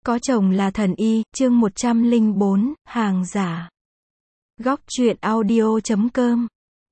Có chồng là thần y, chương 104, hàng giả. Góc truyện audio.com.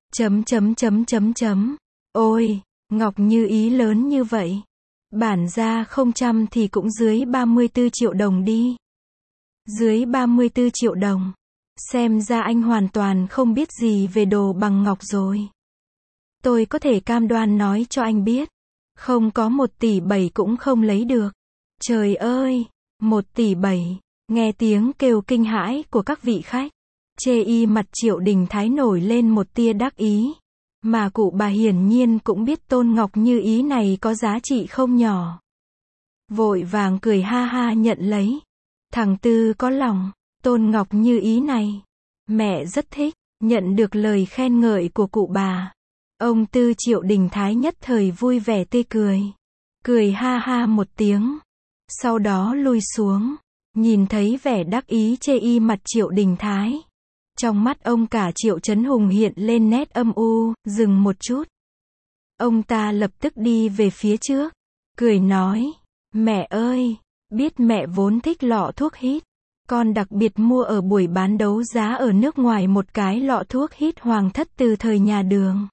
Ôi, Ngọc Như Ý lớn như vậy. Bản ra không trăm thì cũng dưới 34 triệu đồng đi. Dưới 34 triệu đồng. Xem ra anh hoàn toàn không biết gì về đồ bằng ngọc rồi. Tôi có thể cam đoan nói cho anh biết. Không có 1,7 tỷ cũng không lấy được. Trời ơi! 1,7 tỷ. Nghe tiếng kêu kinh hãi của các vị khách. Chê y mặt Triệu Đình Thái nổi lên một tia đắc ý. Mà cụ bà hiển nhiên cũng biết Tôn Ngọc Như Ý này có giá trị không nhỏ. Vội vàng cười ha ha nhận lấy. Thằng Tư có lòng, Tôn Ngọc Như Ý này. Mẹ rất thích, nhận được lời khen ngợi của cụ bà. Ông Tư Triệu Đình Thái nhất thời vui vẻ tươi cười. Cười ha ha một tiếng. Sau đó lui xuống, nhìn thấy vẻ đắc ý chê y mặt Triệu Đình Thái. Trong mắt ông cả Triệu Chấn Hùng hiện lên nét âm u, dừng một chút. Ông ta lập tức đi về phía trước, cười nói, mẹ ơi, biết mẹ vốn thích lọ thuốc hít. Con đặc biệt mua ở buổi bán đấu giá ở nước ngoài một cái lọ thuốc hít Hoàng Thất từ thời nhà Đường.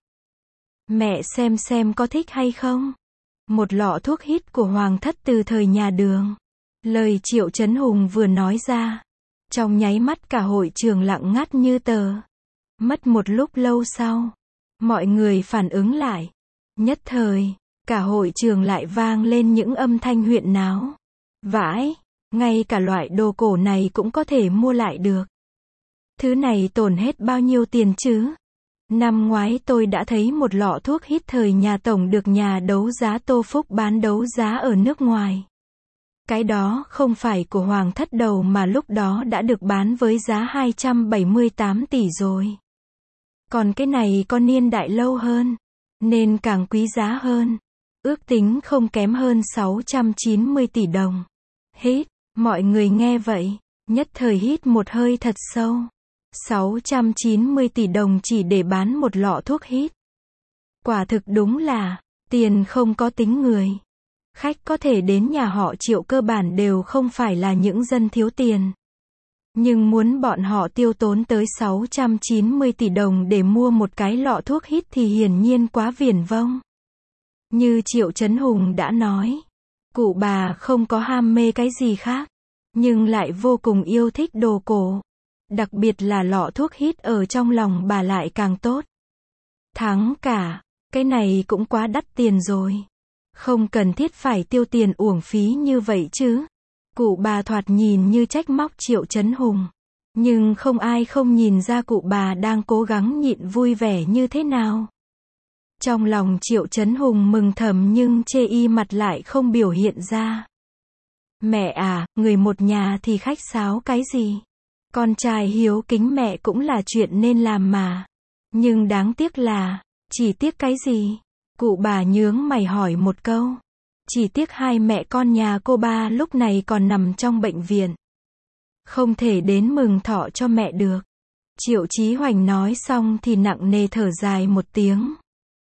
Mẹ xem có thích hay không? Một lọ thuốc hít của Hoàng Thất từ thời nhà Đường. Lời Triệu Chấn Hùng vừa nói ra, trong nháy mắt cả hội trường lặng ngắt như tờ. Mất một lúc lâu sau, mọi người phản ứng lại. Nhất thời, cả hội trường lại vang lên những âm thanh huyện náo. Vãi, ngay cả loại đồ cổ này cũng có thể mua lại được. Thứ này tổn hết bao nhiêu tiền chứ? Năm ngoái tôi đã thấy một lọ thuốc hít thời nhà Tổng được nhà đấu giá Tô Phúc bán đấu giá ở nước ngoài. Cái đó không phải của Hoàng Thất đầu mà lúc đó đã được bán với giá 278 tỷ rồi. Còn cái này có niên đại lâu hơn, nên càng quý giá hơn. Ước tính không kém hơn 690 tỷ đồng. Hít, mọi người nghe vậy, nhất thời hít một hơi thật sâu. 690 tỷ đồng chỉ để bán một lọ thuốc hít. Quả thực đúng là, tiền không có tính người. Khách có thể đến nhà họ Triệu cơ bản đều không phải là những dân thiếu tiền. Nhưng muốn bọn họ tiêu tốn tới 690 tỷ đồng để mua một cái lọ thuốc hít thì hiển nhiên quá viển vông. Như Triệu Chấn Hùng đã nói, cụ bà không có ham mê cái gì khác, nhưng lại vô cùng yêu thích đồ cổ. Đặc biệt là lọ thuốc hít ở trong lòng bà lại càng tốt. Thắng cả, cái này cũng quá đắt tiền rồi. Không cần thiết phải tiêu tiền uổng phí như vậy chứ. Cụ bà thoạt nhìn như trách móc Triệu Chấn Hùng. Nhưng không ai không nhìn ra cụ bà đang cố gắng nhịn vui vẻ như thế nào. Trong lòng Triệu Chấn Hùng mừng thầm nhưng chê y mặt lại không biểu hiện ra. Mẹ à, người một nhà thì khách sáo cái gì? Con trai hiếu kính mẹ cũng là chuyện nên làm mà. Nhưng đáng tiếc là, chỉ tiếc cái gì? Cụ bà nhướng mày hỏi một câu. Chỉ tiếc hai mẹ con nhà cô ba lúc này còn nằm trong bệnh viện. Không thể đến mừng thọ cho mẹ được. Triệu Chí Hoành nói xong thì nặng nề thở dài một tiếng.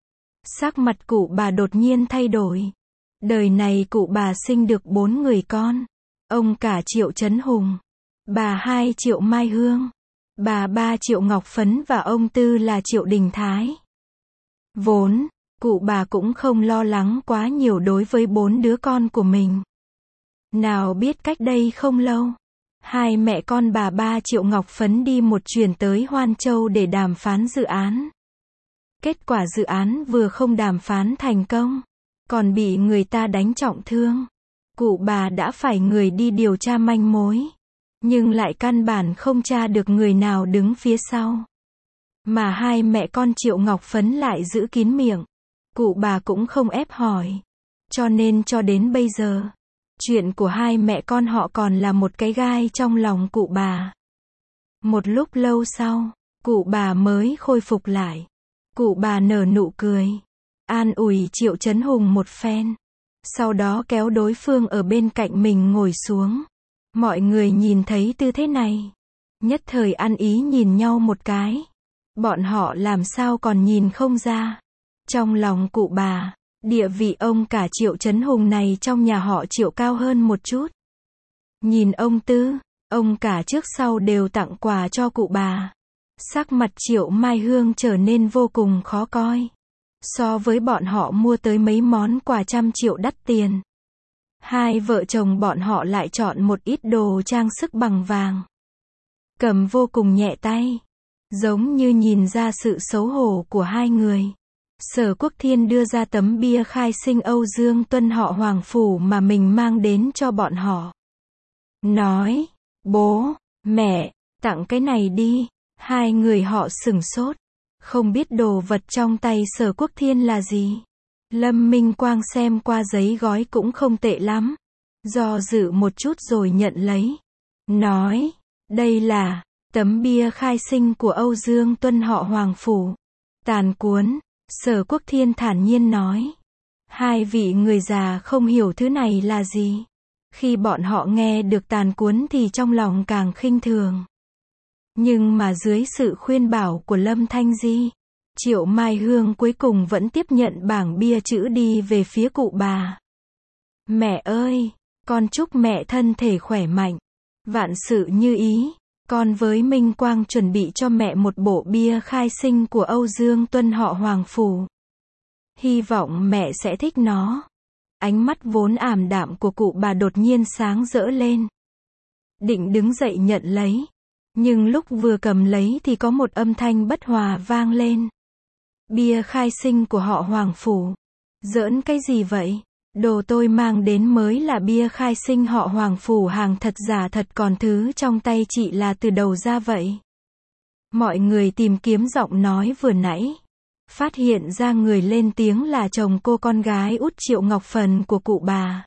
Sắc mặt cụ bà đột nhiên thay đổi. Đời này cụ bà sinh được 4 người con. Ông cả Triệu Chấn Hùng. Bà 2 Triệu Mai Hương. Bà 3 Triệu Ngọc Phấn và ông Tư là Triệu Đình Thái. Vốn, cụ bà cũng không lo lắng quá nhiều đối với 4 đứa con của mình. Nào biết cách đây không lâu, hai mẹ con bà 3 Triệu Ngọc Phấn đi một chuyến tới Hoan Châu để đàm phán dự án. Kết quả dự án vừa không đàm phán thành công, còn bị người ta đánh trọng thương. Cụ bà đã phải người đi điều tra manh mối, nhưng lại căn bản không tra được người nào đứng phía sau. Mà hai mẹ con Triệu Ngọc Phấn lại giữ kín miệng. Cụ bà cũng không ép hỏi. Cho nên cho đến bây giờ, chuyện của hai mẹ con họ còn là một cái gai trong lòng cụ bà. Một lúc lâu sau, cụ bà mới khôi phục lại. Cụ bà nở nụ cười, an ủi Triệu Chấn Hùng một phen. Sau đó kéo đối phương ở bên cạnh mình ngồi xuống. Mọi người nhìn thấy tư thế này, nhất thời ăn ý nhìn nhau một cái. Bọn họ làm sao còn nhìn không ra. Trong lòng cụ bà, địa vị ông cả Triệu Chấn Hùng này trong nhà họ Triệu cao hơn một chút. Nhìn ông Tư, ông cả trước sau đều tặng quà cho cụ bà. Sắc mặt Triệu Mai Hương trở nên vô cùng khó coi. So với bọn họ mua tới mấy món quà trăm triệu đắt tiền, hai vợ chồng bọn họ lại chọn một ít đồ trang sức bằng vàng. Cầm vô cùng nhẹ tay, giống như nhìn ra sự xấu hổ của hai người. Sở Quốc Thiên đưa ra tấm bia khai sinh Âu Dương Tuân họ Hoàng Phủ mà mình mang đến cho bọn họ. Nói, bố, mẹ, tặng cái này đi. Hai người họ sửng sốt, không biết đồ vật trong tay Sở Quốc Thiên là gì. Lâm Minh Quang xem qua giấy gói cũng không tệ lắm. Do dự một chút rồi nhận lấy. Nói, đây là tấm bia khai sinh của Âu Dương Tuân họ Hoàng Phủ. Tàn cuốn, Sở Quốc Thiên thản nhiên nói. Hai vị người già không hiểu thứ này là gì. Khi bọn họ nghe được tàn cuốn thì trong lòng càng khinh thường. Nhưng mà dưới sự khuyên bảo của Lâm Thanh Di, Triệu Mai Hương cuối cùng vẫn tiếp nhận bảng bia chữ đi về phía cụ bà. Mẹ ơi, con chúc mẹ thân thể khỏe mạnh, vạn sự như ý. Con với Minh Quang chuẩn bị cho mẹ một bộ bia khai sinh của Âu Dương Tuân họ Hoàng Phủ. Hy vọng mẹ sẽ thích nó. Ánh mắt vốn ảm đạm của cụ bà đột nhiên sáng rỡ lên. Định đứng dậy nhận lấy. Nhưng lúc vừa cầm lấy thì có một âm thanh bất hòa vang lên. Bia khai sinh của họ Hoàng Phủ. Giỡn cái gì vậy? Đồ tôi mang đến mới là bia khai sinh họ Hoàng Phủ hàng thật giả thật, còn thứ trong tay chị là từ đầu ra vậy. Mọi người tìm kiếm giọng nói vừa nãy. Phát hiện ra người lên tiếng là chồng cô con gái út Triệu Ngọc Phần của cụ bà.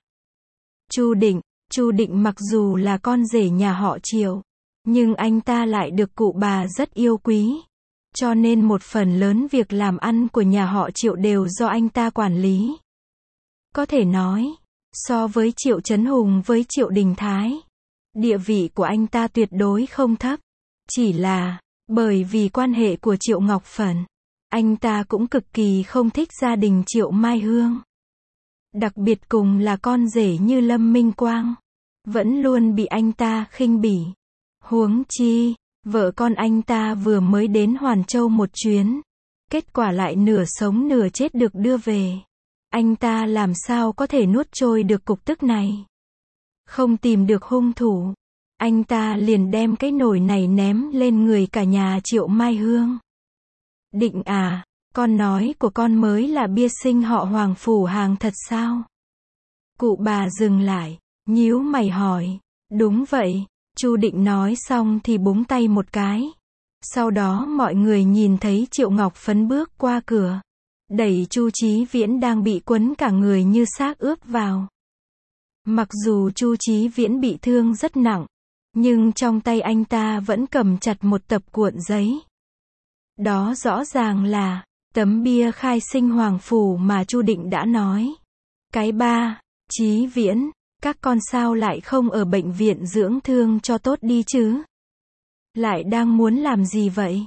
Chu Định mặc dù là con rể nhà họ Triệu, nhưng anh ta lại được cụ bà rất yêu quý. Cho nên một phần lớn việc làm ăn của nhà họ Triệu đều do anh ta quản lý. Có thể nói, so với Triệu Chấn Hùng với Triệu Đình Thái, địa vị của anh ta tuyệt đối không thấp. Chỉ là, bởi vì quan hệ của Triệu Ngọc Phần, anh ta cũng cực kỳ không thích gia đình Triệu Mai Hương. Đặc biệt cùng là con rể như Lâm Minh Quang, vẫn luôn bị anh ta khinh bỉ. Huống chi, vợ con anh ta vừa mới đến Hoàn Châu một chuyến, kết quả lại nửa sống nửa chết được đưa về. Anh ta làm sao có thể nuốt trôi được cục tức này. Không tìm được hung thủ, anh ta liền đem cái nồi này ném lên người cả nhà Triệu Mai Hương. Định à, con nói của con mới là bia sinh họ Hoàng Phủ hàng thật sao? Cụ bà dừng lại, nhíu mày hỏi. Đúng vậy. Chu Định nói xong thì búng tay một cái. Sau đó mọi người nhìn thấy Triệu Ngọc Phấn bước qua cửa, đẩy Chu Chí Viễn đang bị quấn cả người như xác ướp vào. Mặc dù Chu Chí Viễn bị thương rất nặng, nhưng trong tay anh ta vẫn cầm chặt một tập cuộn giấy. Đó rõ ràng là tấm bia khai sinh Hoàng Phủ mà Chu Định đã nói. Cái ba, Chí Viễn, các con sao lại không ở bệnh viện dưỡng thương cho tốt đi chứ? Lại đang muốn làm gì vậy?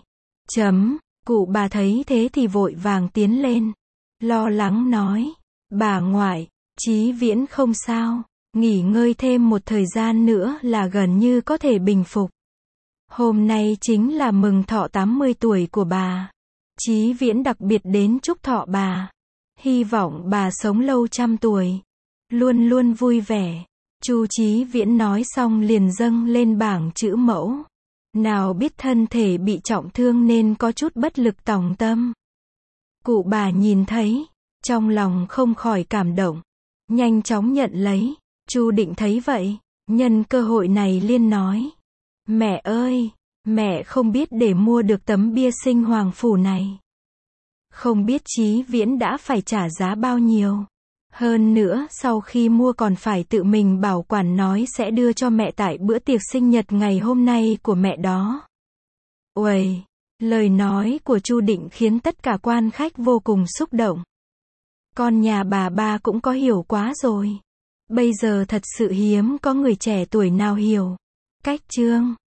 Cụ bà thấy thế thì vội vàng tiến lên, lo lắng nói. Bà ngoại, Chí Viễn không sao, nghỉ ngơi thêm một thời gian nữa là gần như có thể bình phục. Hôm nay chính là mừng thọ 80 tuổi của bà. Chí Viễn đặc biệt đến chúc thọ bà. Hy vọng bà sống lâu trăm tuổi, luôn luôn vui vẻ. Chu Chí Viễn nói xong liền dâng lên bảng chữ mẫu. Nào biết thân thể bị trọng thương nên có chút bất lực tòng tâm. Cụ bà nhìn thấy, trong lòng không khỏi cảm động, nhanh chóng nhận lấy. Chu Định thấy vậy, nhân cơ hội này liên nói. Mẹ ơi, mẹ không biết để mua được tấm bia sinh Hoàng Phủ này, không biết Chí Viễn đã phải trả giá bao nhiêu. Hơn nữa sau khi mua còn phải tự mình bảo quản nói sẽ đưa cho mẹ tại bữa tiệc sinh nhật ngày hôm nay của mẹ đó. Uầy, lời nói của Chu Định khiến tất cả quan khách vô cùng xúc động. Con nhà bà ba cũng có hiểu quá rồi. Bây giờ thật sự hiếm có người trẻ tuổi nào hiểu. Cách chương